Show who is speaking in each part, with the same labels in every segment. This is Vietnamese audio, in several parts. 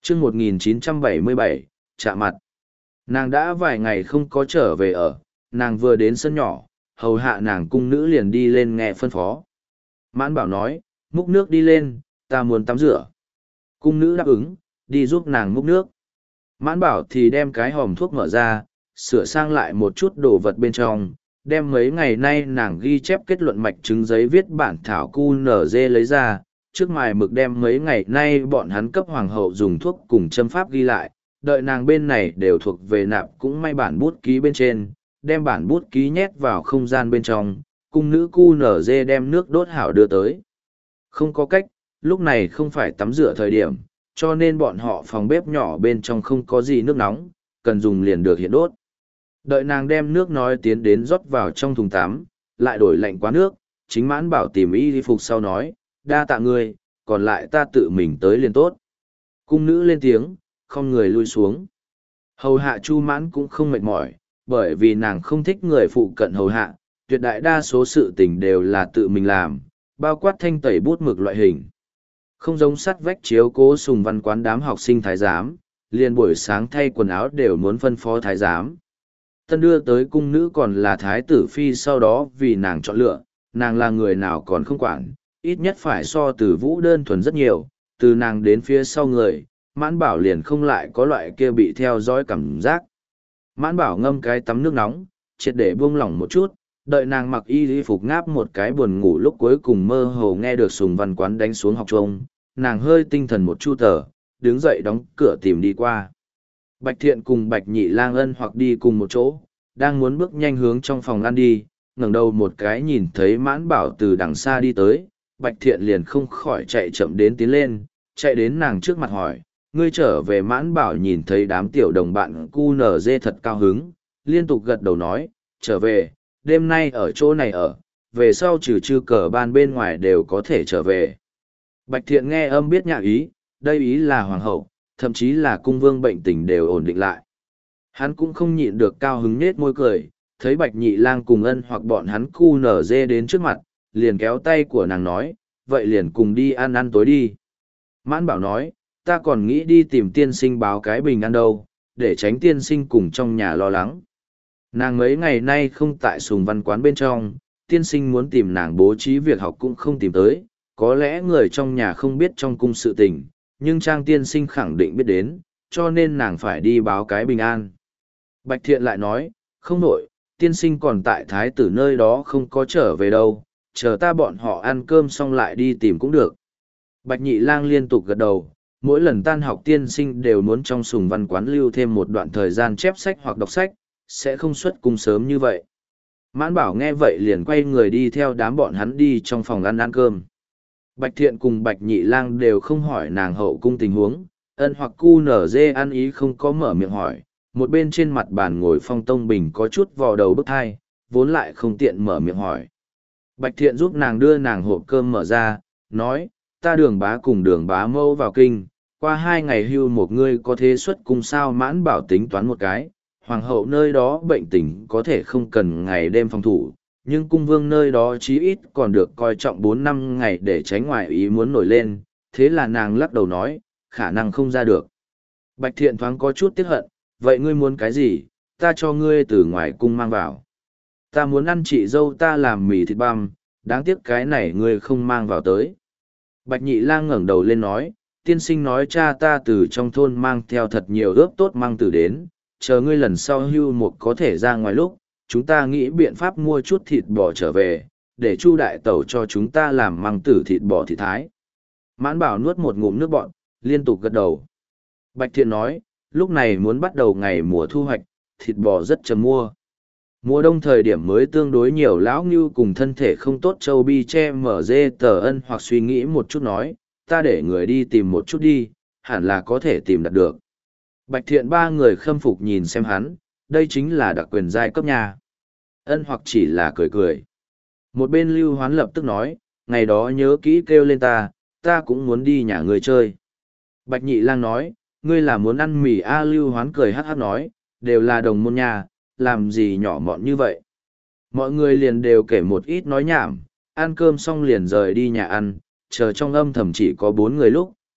Speaker 1: chương 1977, chạm mặt. Nàng đã vài ngày không có trở về ở, nàng vừa đến sân nhỏ, hầu hạ nàng cung nữ liền đi lên nghe phân phó. Mãn Bảo nói, múc nước đi lên, ta muốn tắm rửa. Cung nữ đáp ứng, đi giúp nàng múc nước. Mãn Bảo thì đem cái hòm thuốc mở ra, sửa sang lại một chút đồ vật bên trong, đem mấy ngày nay nàng ghi chép kết luận mạch chứng giấy viết bản thảo QNZ lấy ra, trước mài mực đem mấy ngày nay bọn hắn cấp hoàng hậu dùng thuốc cùng châm pháp ghi lại, đợi nàng bên này đều thuộc về nạp cũng may bản bút ký bên trên, đem bản bút ký nhét vào không gian bên trong, cung nữ QNZ đem nước đốt hảo đưa tới. Không có cách, lúc này không phải tắm rửa thời điểm, cho nên bọn họ phòng bếp nhỏ bên trong không có gì nước nóng, cần dùng liền được hiện đốt. Đợi nàng đem nước nói tiến đến rót vào trong thùng tắm, lại đổi lạnh quá nước, chính Mãn Bảo tìm y phục sau nói, đa tạ ngươi, còn lại ta tự mình tới liền tốt. Cung nữ lên tiếng, không người lui xuống. Hầu hạ Chu Mãn cũng không mệt mỏi, bởi vì nàng không thích người phụ cận hầu hạ, tuyệt đại đa số sự tình đều là tự mình làm, bao quát thanh tẩy bút mực loại hình. Không giống sắt vách chiếu cố sùng văn quán đám học sinh thái giám, liền buổi sáng thay quần áo đều muốn phân phó thái giám. Tân đưa tới cung nữ còn là thái tử phi sau đó vì nàng chọn lựa, nàng là người nào còn không quản, ít nhất phải so từ vũ đơn thuần rất nhiều, từ nàng đến phía sau người, Mãn Bảo liền không lại có loại kia bị theo dõi cảm giác. Mãn Bảo ngâm cái tắm nước nóng, triệt để buông lỏng một chút, đợi nàng mặc y phục ngáp một cái buồn ngủ lúc cuối cùng mơ hồ nghe được sùng văn quán đánh xuống học trông, nàng hơi tinh thần một chu tờ, đứng dậy đóng cửa tìm đi qua. Bạch Thiện cùng Bạch Nhị Lang Ân hoặc đi cùng một chỗ, đang muốn bước nhanh hướng trong phòng ăn đi, ngẩng đầu một cái nhìn thấy Mãn Bảo từ đằng xa đi tới, Bạch Thiện liền không khỏi chạy chậm đến tiến lên, chạy đến nàng trước mặt hỏi, ngươi trở về. Mãn Bảo nhìn thấy đám tiểu đồng bạn QNZ thật cao hứng, liên tục gật đầu nói, trở về, đêm nay ở chỗ này ở, về sau trừ chư cờ ban bên ngoài đều có thể trở về. Bạch Thiện nghe âm biết nhạc ý, đây ý là hoàng hậu, thậm chí là cung vương bệnh tình đều ổn định lại. Hắn cũng không nhịn được cao hứng nết môi cười, thấy Bạch Nhị Lang cùng Ân hoặc bọn hắn QNZ đến trước mặt, liền kéo tay của nàng nói, vậy liền cùng đi ăn ăn tối đi. Mãn Bảo nói, ta còn nghĩ đi tìm tiên sinh báo cái bình ăn đâu, để tránh tiên sinh cùng trong nhà lo lắng. Nàng mấy ngày nay không tại sùng văn quán bên trong, tiên sinh muốn tìm nàng bố trí việc học cũng không tìm tới, có lẽ người trong nhà không biết trong cung sự tình, nhưng Trang tiên sinh khẳng định biết đến, cho nên nàng phải đi báo cái bình an. Bạch Thiện lại nói, không nổi, tiên sinh còn tại thái tử nơi đó không có trở về đâu, chờ ta bọn họ ăn cơm xong lại đi tìm cũng được. Bạch Nhị Lang liên tục gật đầu, mỗi lần tan học tiên sinh đều muốn trong sùng văn quán lưu thêm một đoạn thời gian chép sách hoặc đọc sách, sẽ không xuất cung sớm như vậy. Mãn Bảo nghe vậy liền quay người đi theo đám bọn hắn đi trong phòng ăn cơm. Bạch Thiện cùng Bạch Nhị Lang đều không hỏi nàng hậu cung tình huống, Ân hoặc QNZ ăn ý không có mở miệng hỏi, một bên trên mặt bàn ngồi Phong Tông Bình có chút vò đầu bức thai, vốn lại không tiện mở miệng hỏi. Bạch Thiện giúp nàng đưa nàng hộp cơm mở ra, nói, ta Đường bá cùng Đường bá mâu vào kinh, qua 2 ngày hưu một ngươi có thế xuất cung sao. Mãn Bảo tính toán một cái, hoàng hậu nơi đó bệnh tình có thể không cần ngày đêm phòng thủ, nhưng cung vương nơi đó chí ít còn được coi trọng 4-5 ngày để tránh ngoại ý muốn nổi lên, thế là nàng lắc đầu nói, khả năng không ra được. Bạch Thiện thoáng có chút tiếc hận, vậy ngươi muốn cái gì, ta cho ngươi từ ngoài cung mang vào. Ta muốn ăn chị dâu ta làm mì thịt băm, đáng tiếc cái này ngươi không mang vào tới. Bạch Nhị Lang ngẩng đầu lên nói, tiên sinh nói cha ta từ trong thôn mang theo thật nhiều ướp tốt măng tử đến, chờ ngươi lần sau hưu một có thể ra ngoài lúc, chúng ta nghĩ biện pháp mua chút thịt bò trở về, để Chu đại tẩu cho chúng ta làm măng tử thịt bò thịt thái. Mãn Bảo nuốt một ngụm nước bọt, liên tục gật đầu. Bạch Thiện nói, lúc này muốn bắt đầu ngày mùa thu hoạch, thịt bò rất chấm mua. Mùa đông thời điểm mới tương đối nhiều lão ngưu cùng thân thể không tốt châu bi che mở dê tờ Ân hoặc suy nghĩ một chút nói, ta để người đi tìm một chút đi, hẳn là có thể tìm đặt được. Bạch Thiện 3 người khâm phục nhìn xem hắn, đây chính là đặc quyền giai cấp nhà. Ân hoặc chỉ là cười cười. Một bên Lưu Hoán lập tức nói, ngày đó nhớ kỹ kêu lên ta cũng muốn đi nhà người chơi. Bạch Nhị Lang nói, ngươi là muốn ăn mì a. Lưu Hoán cười hắc hắc nói, đều là đồng môn nhà, làm gì nhỏ mọn như vậy. Mọi người liền đều kể một ít nói nhảm, ăn cơm xong liền rời đi nhà ăn, chờ trong âm thầm chỉ có 4 người lúc,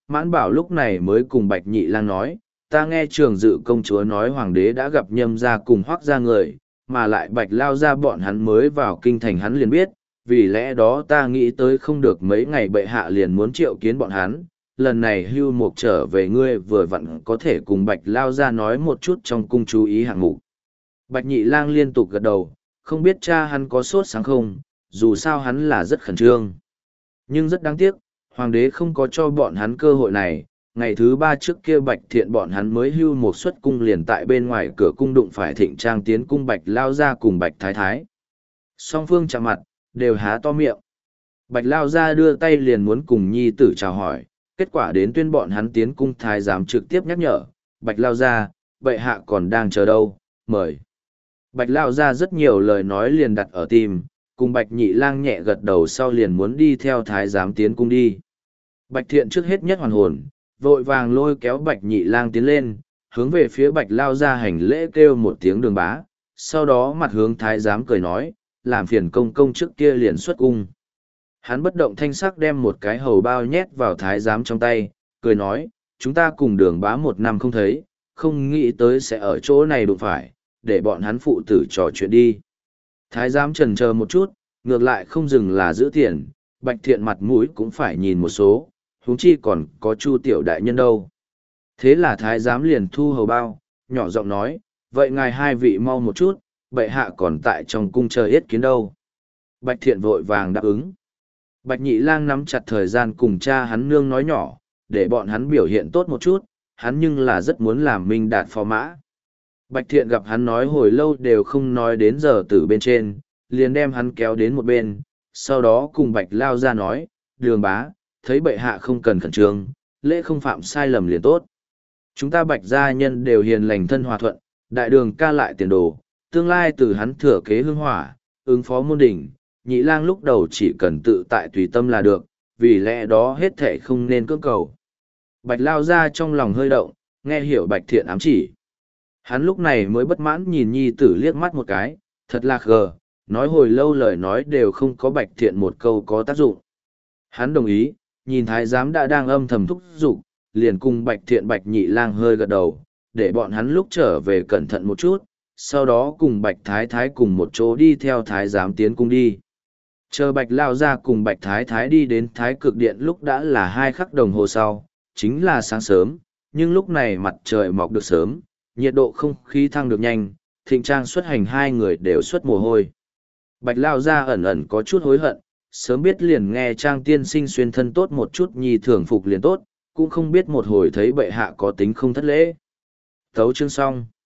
Speaker 1: Mãn Bảo lúc này mới cùng Bạch Nhị Lang nói, ta nghe Trường Dự công chúa nói hoàng đế đã gặp Nhâm gia cùng Hoắc gia người, mà lại Bạch Lao gia bọn hắn mới vào kinh thành hắn liền biết, vì lẽ đó ta nghĩ tới không được mấy ngày bệ hạ liền muốn triệu kiến bọn hắn, lần này Hưu Mục trở về ngươi vừa vặn có thể cùng Bạch Lao gia nói một chút trong cung chú ý hạng mục. Bạch Nhị Lang liên tục gật đầu, không biết cha hắn có sốt sáng không, dù sao hắn là rất khẩn trương. Nhưng rất đáng tiếc, hoàng đế không có cho bọn hắn cơ hội này, ngày thứ 3 trước kia Bạch Thiện bọn hắn mới Hưu Mục xuất cung liền tại bên ngoài cửa cung đụng phải Thịnh Trang tiến cung Bạch Lao gia cùng Bạch Thái Thái. Song phương chạm mặt, đều há to miệng. Bạch Lao gia đưa tay liền muốn cùng nhi tử chào hỏi, kết quả đến tuyên bọn hắn tiến cung thái giám trực tiếp nhắc nhở, Bạch Lao gia, bệ hạ còn đang chờ đâu, mời. Bạch Lao gia rất nhiều lời nói liền đặt ở tim, cùng Bạch Nhị Lang nhẹ gật đầu sau liền muốn đi theo thái giám tiến cung đi. Bạch Thiện trước hết nhất hoàn hồn, vội vàng lôi kéo Bạch Nhị Lang tiến lên, hướng về phía Bạch Lao gia hành lễ kêu một tiếng Đường bá, sau đó mặt hướng thái giám cười nói, làm phiền công công trước kia liền xuất cung. Hắn bất động thanh sắc đem một cái hầu bao nhét vào thái giám trong tay, cười nói, chúng ta cùng Đường bá 1 năm không thấy, không nghĩ tới sẽ ở chỗ này đụng phải, để bọn hắn phụ tử trò chuyện đi. Thái giám chần chờ một chút, ngược lại không dừng là giữ tiền, Bạch Thiện mặt mũi cũng phải nhìn một số, huống chi còn có Chu tiểu đại nhân đâu. Thế là thái giám liền thu hầu bao, nhỏ giọng nói, vậy ngài hai vị mau một chút, bệ hạ còn tại trong cung chờ yết kiến đâu. Bạch Thiện vội vàng đáp ứng. Bạch Nhị Lang nắm chặt thời gian cùng cha hắn nương nói nhỏ, để bọn hắn biểu hiện tốt một chút, hắn nhưng là rất muốn làm minh đạt phò mã. Bạch Thiện gặp hắn nói hồi lâu đều không nói đến giờ tử bên trên, liền đem hắn kéo đến một bên, sau đó cùng Bạch Lao gia nói, Đường bá, thấy bệ hạ không cần khẩn trương, lễ không phạm sai lầm liền tốt. Chúng ta Bạch gia nhân đều hiền lành thân hòa thuận, đại đường ca lại tiền đồ, tương lai từ hắn thừa kế hương hỏa, ứng phó môn đỉnh, Nhị Lang lúc đầu chỉ cần tự tại tùy tâm là được, vì lẽ đó hết thảy không nên cưỡng cầu. Bạch Lao gia trong lòng hơi động, nghe hiểu Bạch Thiện ám chỉ. Hắn lúc này mới bất mãn nhìn nhi tử liếc mắt một cái, thật là khờ, nói hồi lâu lời nói đều không có Bạch Thiện một câu có tác dụng. Hắn đồng ý, nhìn thái giám đã đang âm thầm thúc giục, liền cùng Bạch Thiện Bạch Nhị Lang hơi gật đầu, để bọn hắn lúc trở về cẩn thận một chút, sau đó cùng Bạch Thái Thái cùng một chỗ đi theo thái giám tiến cung đi. Chờ Bạch Lao gia cùng Bạch Thái Thái đi đến Thái Cực Điện lúc đã là 2 khắc đồng hồ sau, chính là sáng sớm, nhưng lúc này mặt trời mọc được sớm, nhiệt độ không khí thăng được nhanh, Thịnh Trang xuất hành 2 người đều xuất mồ hôi. Bạch Lao gia ẩn ẩn có chút hối hận, sớm biết liền nghe Trang tiên sinh xuyên thân tốt một chút nhi thường phục liền tốt, cũng không biết một hồi thấy bệ hạ có tính không thất lễ. Thấu chương xong.